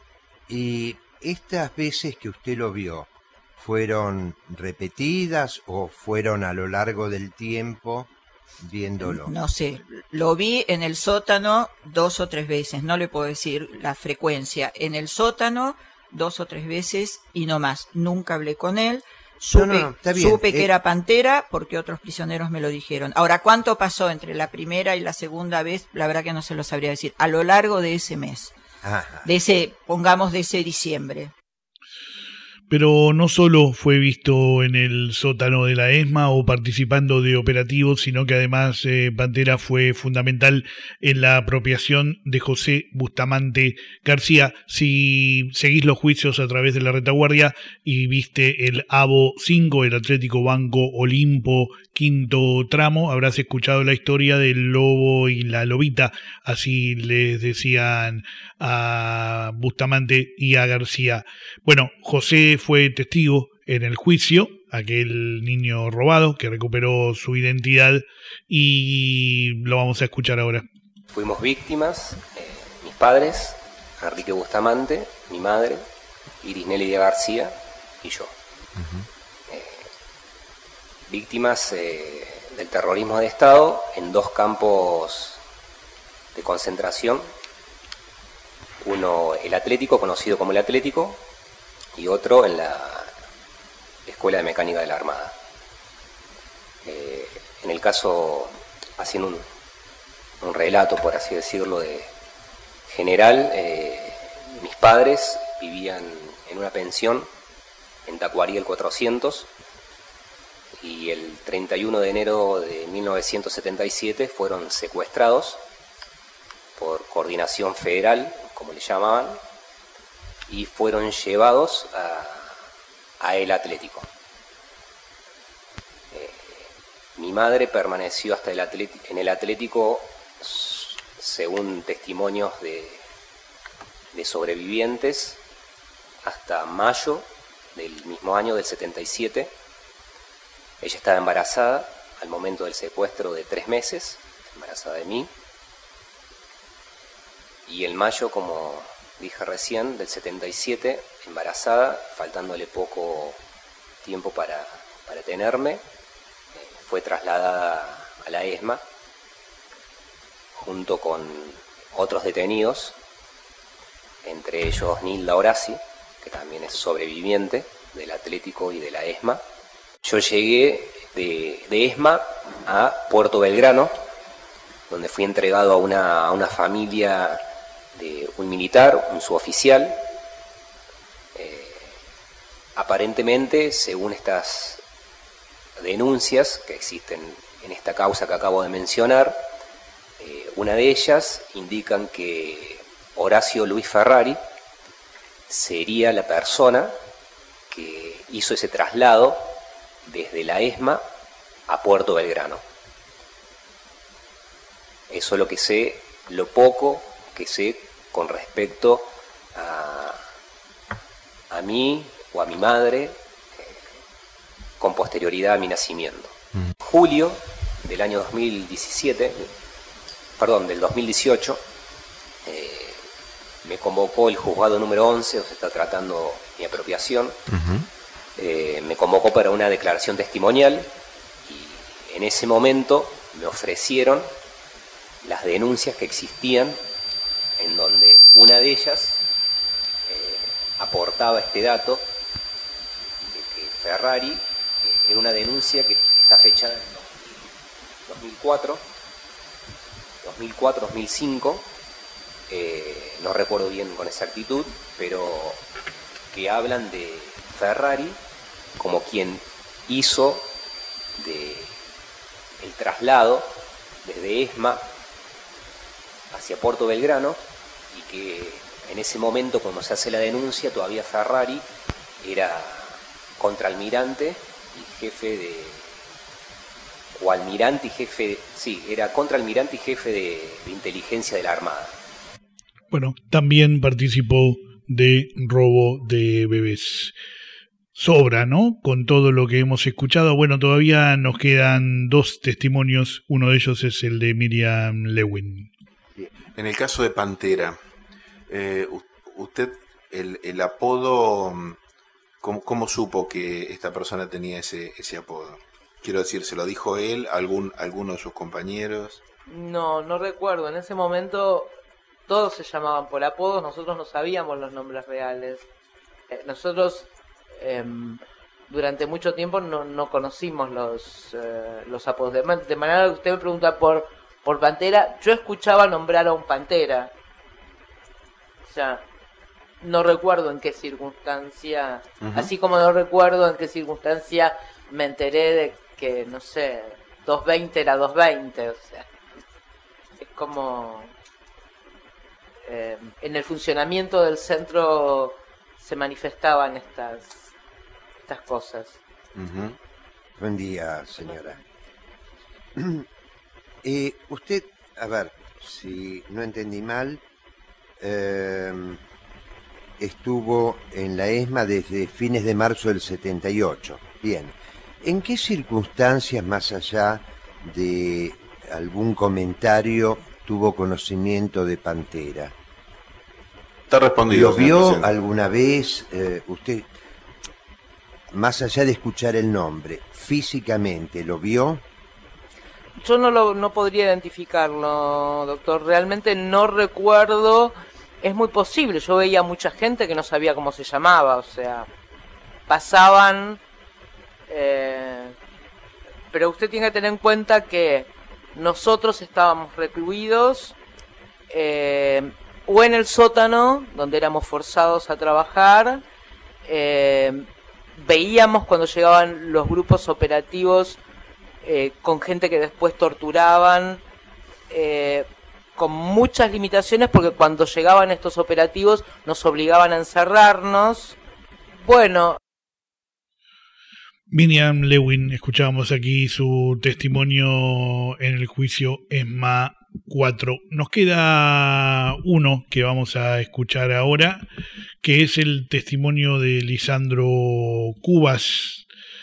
Y estas veces que usted lo vio, ¿fueron repetidas o fueron a lo largo del tiempo viéndolo? No sé, lo vi en el sótano dos o tres veces, no le puedo decir la frecuencia. En el sótano dos o tres veces y no más. Nunca hablé con él. Supe, no, no, no, supe que eh... era Pantera porque otros prisioneros me lo dijeron. Ahora, ¿cuánto pasó entre la primera y la segunda vez? La verdad que no se lo sabría decir. A lo largo de ese mes. Ajá. De ese, pongamos, de ese diciembre. Pero no solo fue visto en el sótano de la ESMA o participando de operativos, sino que además eh, Pantera fue fundamental en la apropiación de José Bustamante García. Si seguís los juicios a través de la retaguardia y viste el ABO cinco, el Atlético Banco Olimpo, quinto tramo, habrás escuchado la historia del lobo y la lobita, así les decían a Bustamante y a García. Bueno, José fue testigo en el juicio, aquel niño robado que recuperó su identidad, y lo vamos a escuchar ahora. Fuimos víctimas, eh, mis padres, Enrique Bustamante, mi madre, Iris Nelly García y yo. Uh-huh. eh, víctimas eh, del terrorismo de Estado en dos campos de concentración. Uno, el Atlético, conocido como el Atlético, y otro en la Escuela de Mecánica de la Armada. Eh, en el caso, haciendo un, un relato, por así decirlo, de general, eh, mis padres vivían en una pensión en Tacuarí el cuatrocientos, y el treinta y uno de enero de mil novecientos setenta y siete fueron secuestrados por Coordinación Federal, como le llamaban, y fueron llevados a, a el Atlético. Eh, mi madre permaneció hasta el Atlético, en el Atlético, según testimonios de, de sobrevivientes, hasta mayo del mismo año, del setenta y siete. Ella estaba embarazada al momento del secuestro de tres meses, embarazada de mí. Y en mayo, como dije recién, del setenta y siete, embarazada, faltándole poco tiempo para, para tenerme, eh, fue trasladada a la ESMA junto con otros detenidos, entre ellos Nilda Horaci, que también es sobreviviente del Atlético y de la ESMA. Yo llegué de, de ESMA a Puerto Belgrano, donde fui entregado a una, a una familia de un militar, un suboficial. Eh, aparentemente, según estas denuncias que existen en esta causa que acabo de mencionar, eh, una de ellas indican que Horacio Luis Ferrari sería la persona que hizo ese traslado desde la ESMA a Puerto Belgrano. Eso es lo que sé, lo poco que sé con respecto a, a mí o a mi madre eh, con posterioridad a mi nacimiento. Mm. Julio del año dos mil diecisiete, perdón, del dos mil dieciocho, eh, me convocó el juzgado número once, donde se está tratando mi apropiación. Uh-huh. eh, me convocó para una declaración testimonial, y en ese momento me ofrecieron las denuncias que existían, en donde una de ellas eh, aportaba este dato de que Ferrari, eh, era una denuncia que está fechada en dos mil cuatro, dos mil cinco, eh, no recuerdo bien con exactitud, pero que hablan de Ferrari como quien hizo de el traslado desde ESMA hacia Puerto Belgrano, y que en ese momento, cuando se hace la denuncia, todavía Ferrari era contraalmirante y jefe de... o almirante y jefe... sí, era contraalmirante y jefe de, de inteligencia de la Armada. Bueno, también participó de robo de bebés. Sobra, ¿no? Con todo lo que hemos escuchado. Bueno, todavía nos quedan dos testimonios. Uno de ellos es el de Miriam Lewin. En el caso de Pantera, eh, usted, el, el apodo, ¿cómo, ¿cómo supo que esta persona tenía ese, ese apodo? Quiero decir, ¿se lo dijo él, algún, alguno de sus compañeros? No, no recuerdo. En ese momento todos se llamaban por apodos, nosotros no sabíamos los nombres reales. Eh, nosotros eh, durante mucho tiempo no, no conocimos los, eh, los apodos. De, de manera que usted me pregunta por, por Pantera, yo escuchaba nombrar a un Pantera. O sea, no recuerdo en qué circunstancia, uh-huh. así como no recuerdo en qué circunstancia me enteré de que, no sé, doscientos veinte era doscientos veinte, o sea, es como... Eh, en el funcionamiento del centro se manifestaban estas, estas cosas. Uh-huh. Buen día, señora. eh, usted, a ver, si no entendí mal, eh, estuvo en la ESMA desde fines de marzo del setenta y ocho. Bien. ¿En qué circunstancias, más allá de algún comentario, tuvo conocimiento de Pantera? Está respondido. ¿Lo vio alguna vez? Eh, usted, más allá de escuchar el nombre, físicamente, ¿lo vio? Yo no lo no podría identificarlo, doctor. Realmente no recuerdo. Es muy posible. Yo veía mucha gente que no sabía cómo se llamaba. O sea, pasaban... Eh, pero usted tiene que tener en cuenta que nosotros estábamos recluidos eh, o en el sótano, donde éramos forzados a trabajar. Eh, veíamos cuando llegaban los grupos operativos eh, con gente que después torturaban, eh, con muchas limitaciones, porque cuando llegaban estos operativos nos obligaban a encerrarnos. Bueno... Miriam Lewin, escuchábamos aquí su testimonio en el juicio ESMA cuatro. Nos queda uno que vamos a escuchar ahora, que es el testimonio de Lisandro Cubas.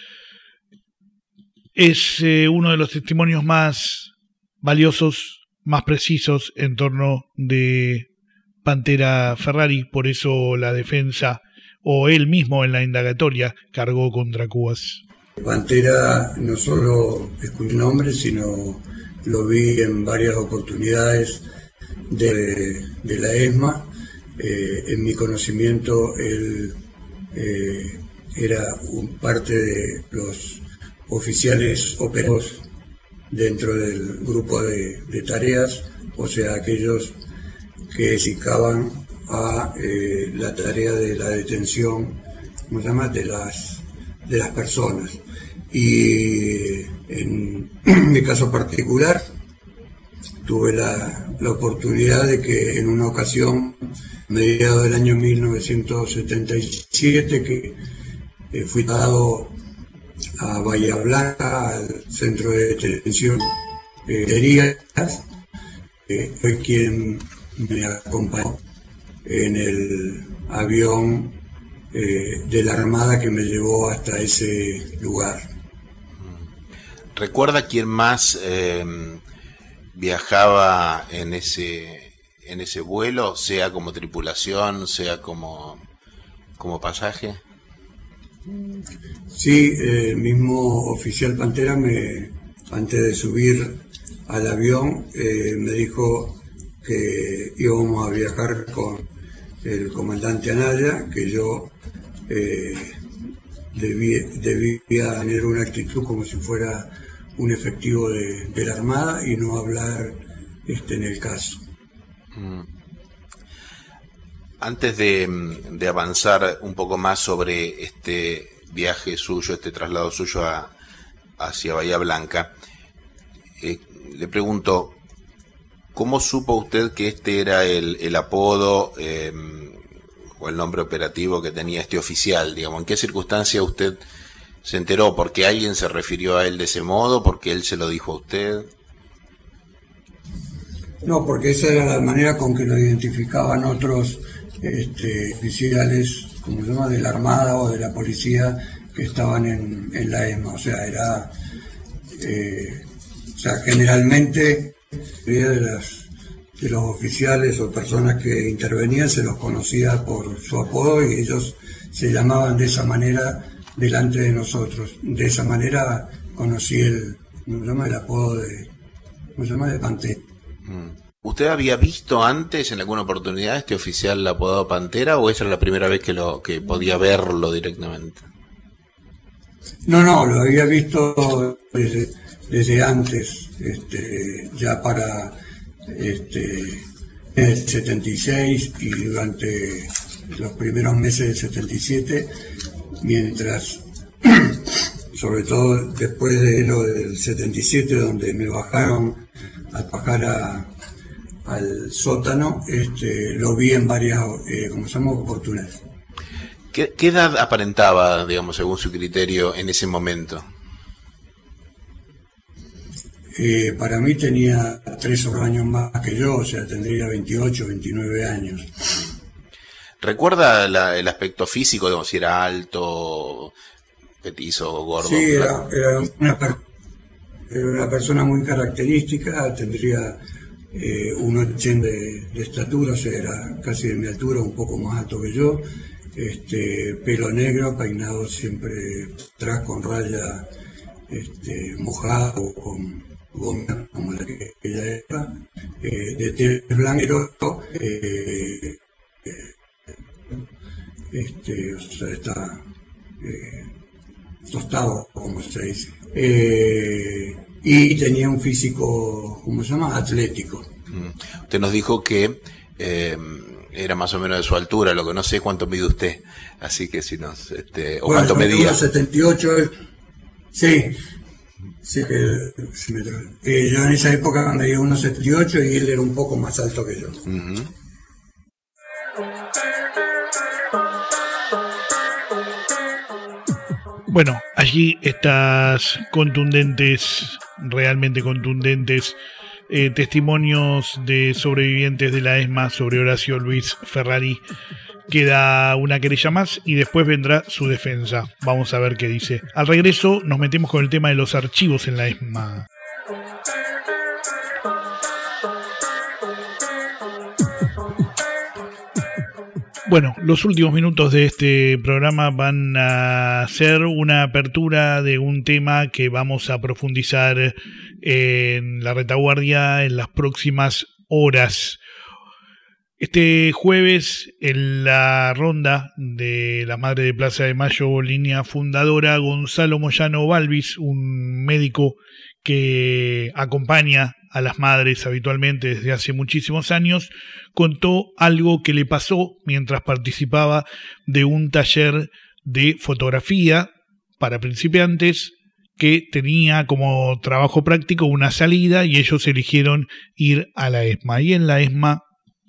Es eh, uno de los testimonios más valiosos, más precisos en torno de Pantera Ferrari, por eso la defensa o él mismo en la indagatoria cargó contra Cubas. Pantera no solo escuché el nombre, sino lo vi en varias oportunidades de, de la ESMA. Eh, en mi conocimiento, él eh, era un parte de los oficiales operativos dentro del grupo de, de tareas, o sea, aquellos que dedicaban a eh, la tarea de la detención, ¿cómo se llama?, de las, de las personas. Y en mi caso particular, tuve la, la oportunidad de que en una ocasión, mediados del año mil novecientos setenta y siete, que eh, fui dado a Bahía Blanca, al centro de detención de Heridas, eh, fue quien me acompañó en el avión eh, de la Armada que me llevó hasta ese lugar. ¿Recuerda quién más eh, viajaba en ese en ese vuelo, sea como tripulación, sea como, como pasaje? Sí, el mismo oficial Pantera, me, antes de subir al avión, eh, me dijo que íbamos a viajar con el comandante Anaya, que yo eh, debía, debía tener una actitud como si fuera un efectivo de, de la Armada y no hablar este, en el caso. Mm. Antes de, de avanzar un poco más sobre este viaje suyo, este traslado suyo a, hacia Bahía Blanca, eh, le pregunto, ¿cómo supo usted que este era el, el apodo eh, o el nombre operativo que tenía este oficial? Digamos, ¿en qué circunstancia usted se enteró? ¿Porque alguien se refirió a él de ese modo? ¿Porque él se lo dijo a usted? No, porque esa era la manera con que lo identificaban otros este, oficiales, como se llama, de la Armada o de la Policía que estaban en, en la ESMA. O sea, era... Eh, o sea, generalmente de, las, de los oficiales o personas que intervenían se los conocía por su apodo y ellos se llamaban de esa manera delante de nosotros. De esa manera conocí el, ¿cómo se llama? El apodo de, ¿cómo se llama? De Pantera. ¿Usted había visto antes en alguna oportunidad este oficial apodado Pantera o esa era la primera vez que lo que podía verlo directamente? No, no, lo había visto desde, desde antes, este, ya para este, el setenta y seis y durante los primeros meses del setenta y siete, mientras, sobre todo después de lo del setenta y siete, donde me bajaron a bajar a, al sótano, este, lo vi en varias, eh, como se llama, oportunidades. ¿Qué, ¿Qué edad aparentaba, digamos, según su criterio, en ese momento? Eh, para mí tenía tres o cuatro años más que yo, o sea, tendría veintiocho, veintinueve años. ¿Recuerda la, el aspecto físico, digamos, si era alto, petizo, gordo? Sí, era, era, una, era una persona muy característica, tendría eh, un ochenta de, de estatura, o sea, era casi de mi altura, un poco más alto que yo. Este, pelo negro, peinado siempre atrás con raya este, mojado, con goma como la que ella era, eh, de tez blanco, eh, este, o sea, está eh, tostado, como se dice, eh, y tenía un físico, ¿cómo se llama?, atlético. Usted nos dijo que eh, era más o menos de su altura, lo que no sé cuánto mide usted, así que si nos, este, o bueno, cuánto medía. uno setenta y ocho, sí, sí que sí me eh, yo en esa época medía uno setenta y ocho y él era un poco más alto que yo. Uh-huh. Bueno, allí estas contundentes, realmente contundentes, Eh, testimonios de sobrevivientes de la ESMA sobre Horacio Luis Ferrari. Queda una querella más y después vendrá su defensa. Vamos a ver qué dice. Al regreso nos metemos con el tema de los archivos en la ESMA. Bueno, los últimos minutos de este programa van a ser una apertura de un tema que vamos a profundizar en la retaguardia en las próximas horas. Este jueves, en la ronda de la Madre de Plaza de Mayo, línea fundadora, Gonzalo Moyano Balvis, un médico que acompaña a las madres habitualmente desde hace muchísimos años, contó algo que le pasó mientras participaba de un taller de fotografía para principiantes que tenía como trabajo práctico una salida y ellos eligieron ir a la ESMA. Y en la ESMA...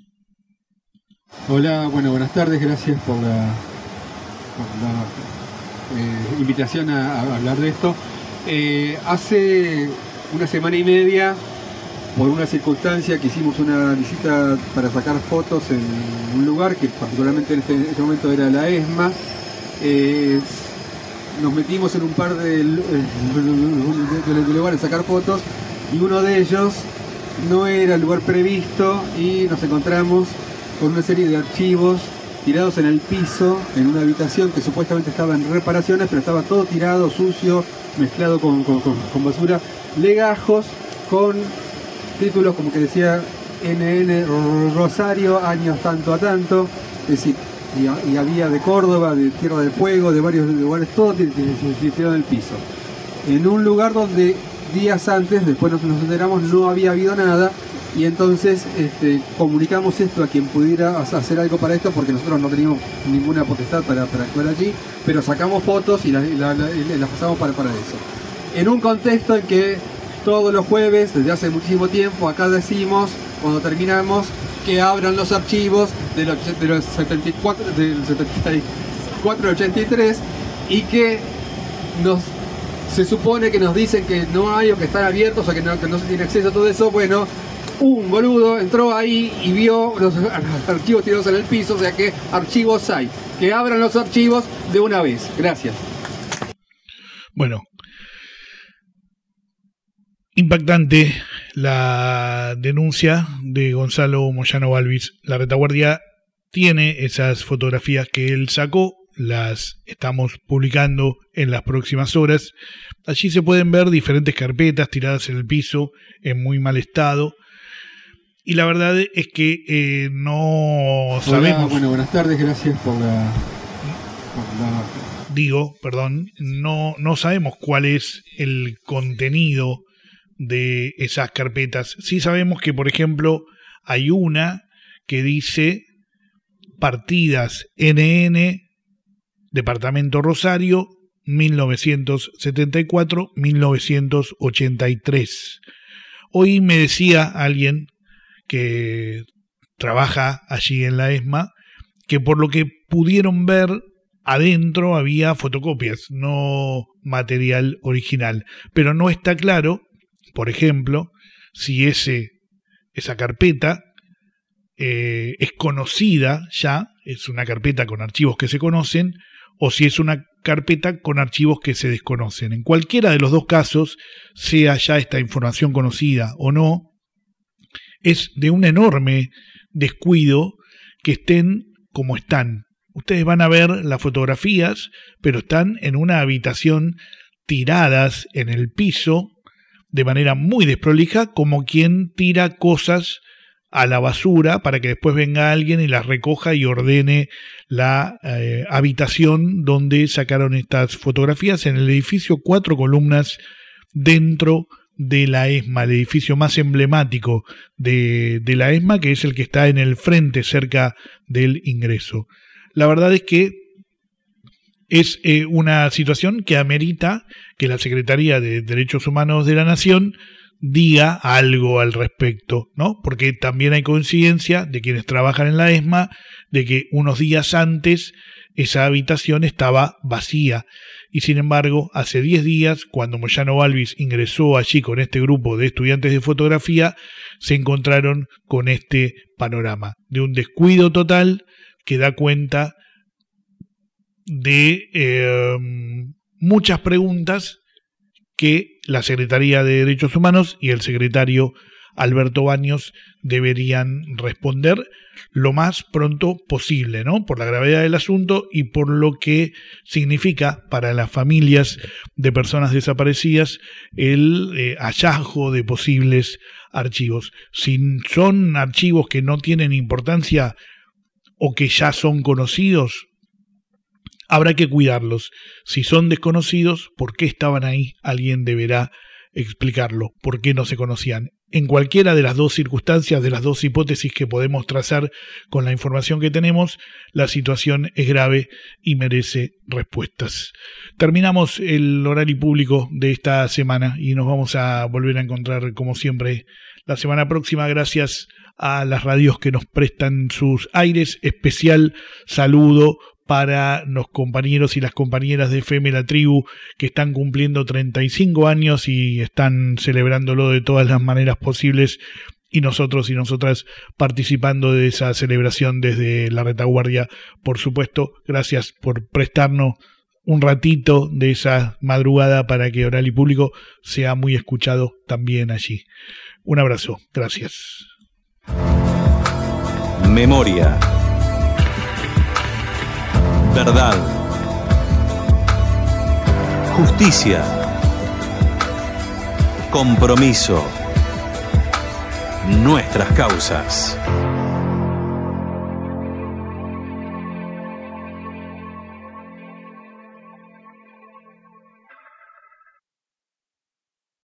Hola, bueno, buenas tardes, gracias por la, por la eh, invitación a, a hablar de esto. Eh, hace una semana y media, por una circunstancia, que hicimos una visita para sacar fotos en un lugar que particularmente en este, en este momento era la ESMA. Eh, nos metimos en un par de, de, de, de lugares a sacar fotos y uno de ellos no era el lugar previsto y nos encontramos con una serie de archivos tirados en el piso, en una habitación que supuestamente estaba en reparaciones, pero estaba todo tirado, sucio, mezclado con, con, con, con basura, legajos con títulos como que decía N N Rosario, años tanto a tanto, es decir, y, y había de Córdoba, de Tierra del Fuego, de varios lugares, todo tirado en el piso. En un lugar donde días antes, después nos, nos enteramos, no había habido nada, y entonces este, comunicamos esto a quien pudiera hacer algo para esto, porque nosotros no teníamos ninguna potestad para, para actuar allí, pero sacamos fotos y las la, la, la pasamos para, para eso. En un contexto en que todos los jueves, desde hace muchísimo tiempo, acá decimos, cuando terminamos, que abran los archivos de los, de los setenta y cuatro, del setenta y cuatro al ochenta y tres y que nos se supone que nos dicen que no hay o que están abiertos o que no, que no se tiene acceso a todo eso. Bueno, un boludo entró ahí y vio los archivos tirados en el piso, o sea que archivos hay. Que abran los archivos de una vez. Gracias. Bueno, impactante la denuncia de Gonzalo Moyano Balvis. La Retaguardia tiene esas fotografías que él sacó, las estamos publicando en las próximas horas. Allí se pueden ver diferentes carpetas tiradas en el piso en muy mal estado. Y la verdad es que eh, no Hola, sabemos... Bueno, buenas tardes, gracias por la... Por la... Digo, perdón, no, no sabemos cuál es el contenido de esas carpetas. Sí sabemos que, por ejemplo, hay una que dice partidas N N, Departamento Rosario, mil novecientos setenta y cuatro a mil novecientos ochenta y tres. Hoy me decía alguien que trabaja allí en la ESMA que por lo que pudieron ver adentro había fotocopias, no material original, pero no está claro, por ejemplo, si ese, esa carpeta eh, es conocida ya, es una carpeta con archivos que se conocen, o si es una carpeta con archivos que se desconocen. En cualquiera de los dos casos, sea ya esta información conocida o no, es de un enorme descuido que estén como están. Ustedes van a ver las fotografías, pero están en una habitación tiradas en el piso de manera muy desprolija, como quien tira cosas a la basura para que después venga alguien y las recoja y ordene la eh, habitación donde sacaron estas fotografías, en el edificio Cuatro Columnas, dentro de la ESMA, el edificio más emblemático de, de la ESMA, que es el que está en el frente cerca del ingreso. La verdad es que es eh, una situación que amerita que la Secretaría de Derechos Humanos de la Nación diga algo al respecto, ¿no? Porque también hay coincidencia de quienes trabajan en la ESMA de que unos días antes esa habitación estaba vacía y sin embargo hace diez días, cuando Moyano Balvis ingresó allí con este grupo de estudiantes de fotografía, se encontraron con este panorama de un descuido total que da cuenta de eh, muchas preguntas que la Secretaría de Derechos Humanos y el secretario Alberto Baños deberían responder lo más pronto posible, ¿no? Por la gravedad del asunto y por lo que significa para las familias de personas desaparecidas el eh, hallazgo de posibles archivos. Si son archivos que no tienen importancia o que ya son conocidos, habrá que cuidarlos. Si son desconocidos, ¿por qué estaban ahí? Alguien deberá explicarlo. ¿Por qué no se conocían? En cualquiera de las dos circunstancias, de las dos hipótesis que podemos trazar con la información que tenemos, la situación es grave y merece respuestas. Terminamos el horario público de esta semana y nos vamos a volver a encontrar, como siempre, la semana próxima. Gracias a las radios que nos prestan sus aires. Especial saludo para los compañeros y las compañeras de F M La Tribu, que están cumpliendo treinta y cinco años y están celebrándolo de todas las maneras posibles, y nosotros y nosotras participando de esa celebración desde la retaguardia, por supuesto. Gracias por prestarnos un ratito de esa madrugada para que Oral y Público sea muy escuchado también allí. Un abrazo, gracias. Memoria. Verdad, justicia, compromiso, nuestras causas.